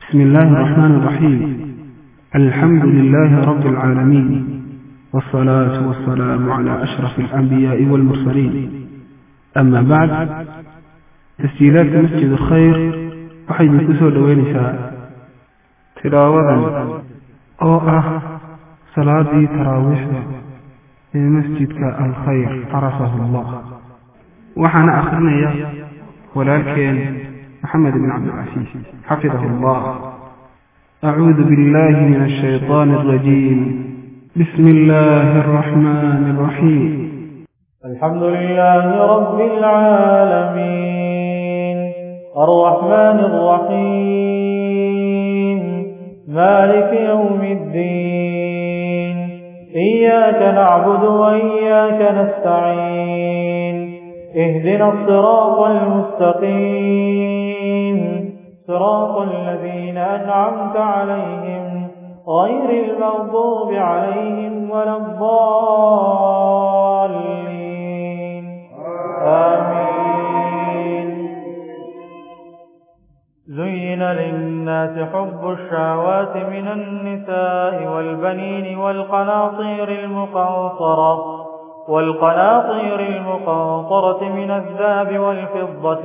بسم الله الرحمن الرحيم. الحمد لله رب العالمين، والصلاة والسلام على أشرف الأنبياء والمرسلين. أما بعد، تسجيلات مسجد الخير waxay ku soo dhaweynaysaa tilaawadan oo ah salaadii taraawiixda ee masjidka al-khayr arafahu Allah. waxaana akhrinaya walaalkeen محمد بن عبد العزيز حفظه الله. أعوذ بالله من الشيطان الرجيم. بسم الله الرحمن الرحيم. الحمد لله رب العالمين الرحمن الرحيم مالك يوم الدين إياك نعبد وإياك نستعين اهدنا الصراط المستقيم صراط الذين أنعمت عليهم غير المغضوب عليهم ولا الضالين آمين. زين للناس حب الشهوات من النساء والبنين والقناطير المقنطرة من الذهب والفضة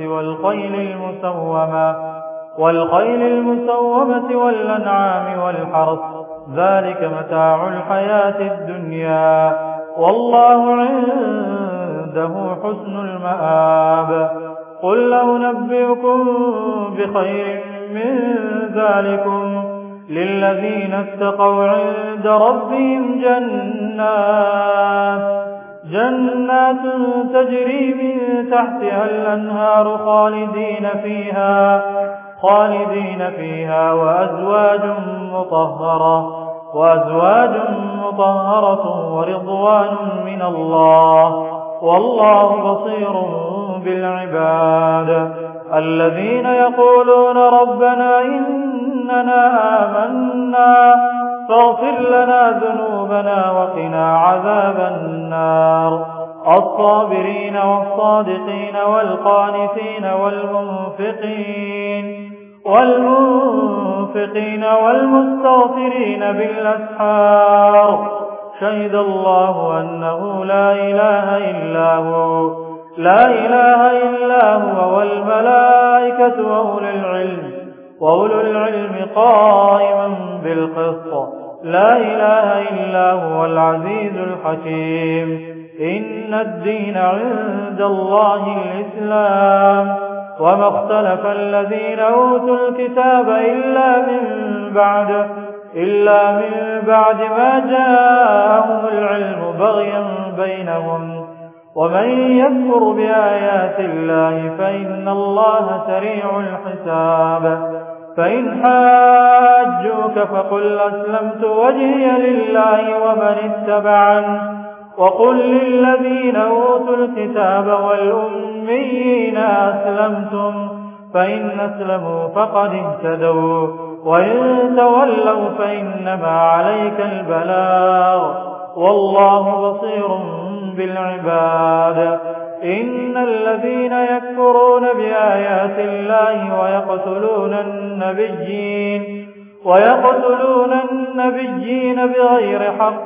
والخيل المسومة والأنعام والحرث ذلك متاع الحياة الدنيا والله عنده حسن المآب. قل لو نبئكم بخير من ذلكم للذين اتقوا عند ربهم جنات تجري من تحتها الأنهار خالدين فيها وأزواج مطهرة ورضوان من الله والله بصير بالعباد. الذين يقولون ربنا إننا آمنا فاغفر لنا ذنوبنا وقنا عذاب النار. الصابرين والصادقين والقانتين والمنفقين والمستغفرين بالأسحار. شهد الله أنه لا إله إلا هو والملائكة وأولو العلم قائما بالقسط. لا إله إلا هو العزيز الحكيم. إن الدين عند الله الإسلام وما اختلف الذين أوتوا الكتاب إلا من بعد ما جاءهم العلم بغيا بينهم. ومن يكفر بآيات الله فإن الله سريع الحساب. فإن حاجوك فقل أسلمت وجهي لله ومن اتبعن وقل للذين أوتوا الكتاب والأميين أسلمتم فإن أسلموا فقد اهتدوا وإن تولوا فإنما عليك البلاغ والله بصير بالعباد. إن الذين يكفرون بآيات الله ويقتلون النبيين بغير حق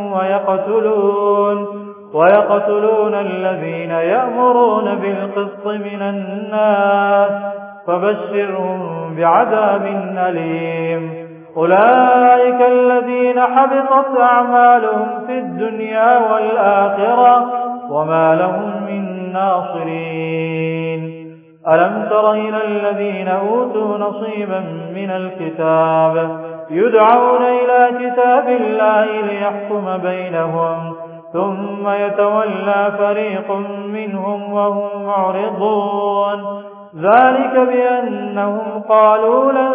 ويقتلون الذين يأمرون بالقسط من الناس فبشرهم بعذاب أليم. أولئك الذين حبطت أعمالهم في الدنيا والآخرة وما لهم من ناصرين. ألم تر إلى الذين أوتوا نصيبا من الكتاب يدعون إلى كتاب الله ليحكم بينهم ثم يتولى فريق منهم وهم معرضون. ذلك بأنهم قالوا لن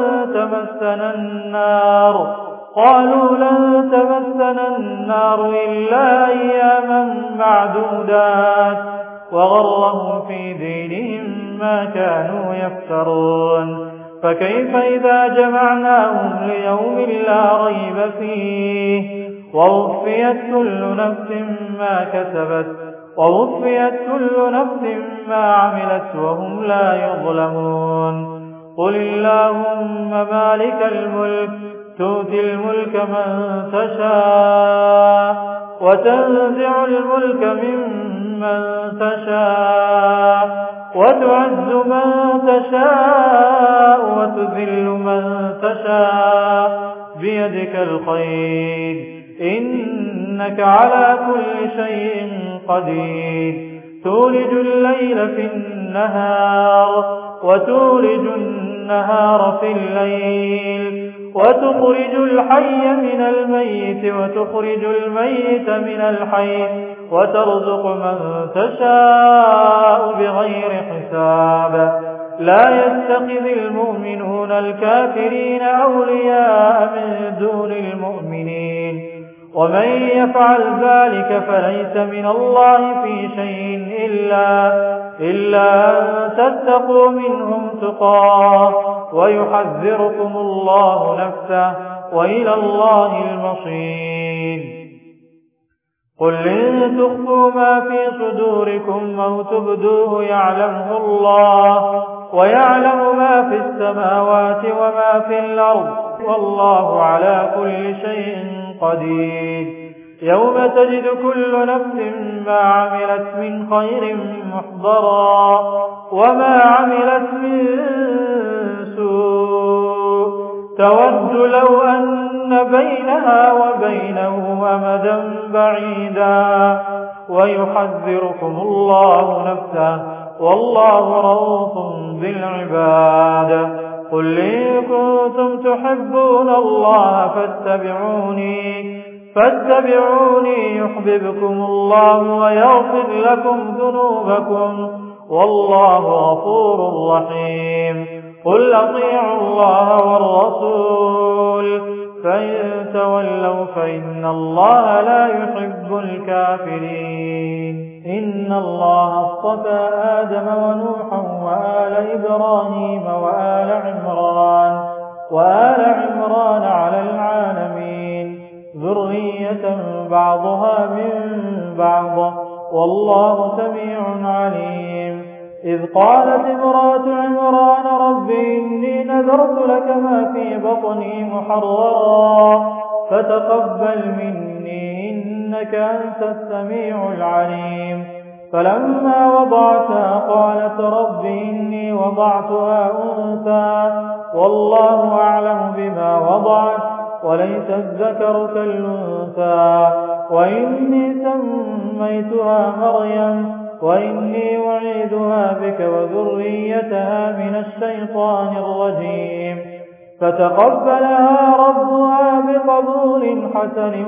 تمسنا النار إلا أياما معدودات وغرهم في دينهم ما كانوا يفترون. فكيف إذا جمعناهم ليوم لا ريب فيه ووفيت كل نفس ما كسبت ووفيت كل نفس ما عملت وهم لا يظلمون. قل اللهم مالك الملك تؤتي الملك من تشاء وتنزع الملك ممن تشاء وتعز من تشاء وتذل من تشاء بيدك الخير إنك على كل شيء قدير تولج الليل في النهار وتولج النهار في الليل وتخرج الحي من الميت وتخرج الميت من الحي وترزق من تشاء بغير حساب لا يتخذ المؤمنون الكافرين أولياء من دون المؤمنين ومن يفعل ذلك فليس من الله في شيء إلا أن تتقوا منهم تقاه ويحذركم الله نفسه وإلى الله المصير قل إن تخفوا ما في صدوركم أو تبدوه يعلمه الله ويعلم ما في السماوات وما في الأرض والله على كل شيء قدير يوم تجد كل نفس ما عملت من خير محضرا وما عملت من سوء تود لو أن بينها وبينه أمدا بعيدا ويحذركم الله نفسه والله رؤوف بالعباد قل إن كنتم تحبون الله فاتبعوني يحببكم الله ويغفر لكم ذنوبكم والله غفور رحيم قل أطيعوا الله والرسول فإن تولوا فإن الله لا يحب الكافرين إن الله اصطفى آدم ونوحا وآل إبراهيم وآل عمران على العالمين ذرية بعضها من بعض والله سميع عليم إذ قالت امرأة عمران رب إني نذرت لك ما في بطني محررا فتقبل مني إنك أنت السميع العليم فلما وضعتها قالت رب إني وضعتها أنثى والله أعلم بما وضعت وليس الذكر كالأنثى وإني سميتها مريم وإني أعيذها بك وذريتها من الشيطان الرجيم فتقبلها ربها بقبول حسن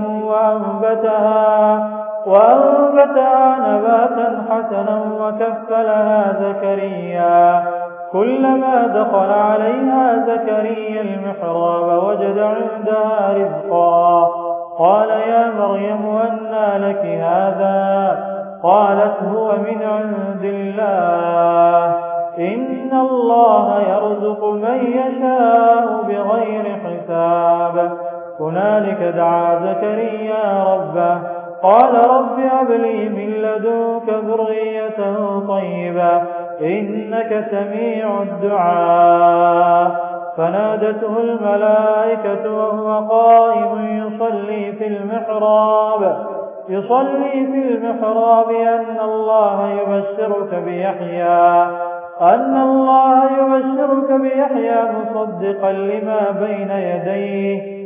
وأنبتها نباتا حسنا وكفلها زكريا كلما دخل عليها زكريا المحراب وجد عندها رزقا قال يا مريم أنى لك هذا قالت هو من عند الله إن الله يرزق من يشاء بغير حساب هنالك دعا زكريا ربه قال رب هب لي من لدنك ذرية طيبة إنك سميع الدعاء فنادته الملائكة وهو قائم يصلي في المحراب أن الله يبشرك بيحيى مصدقا لما بين يديه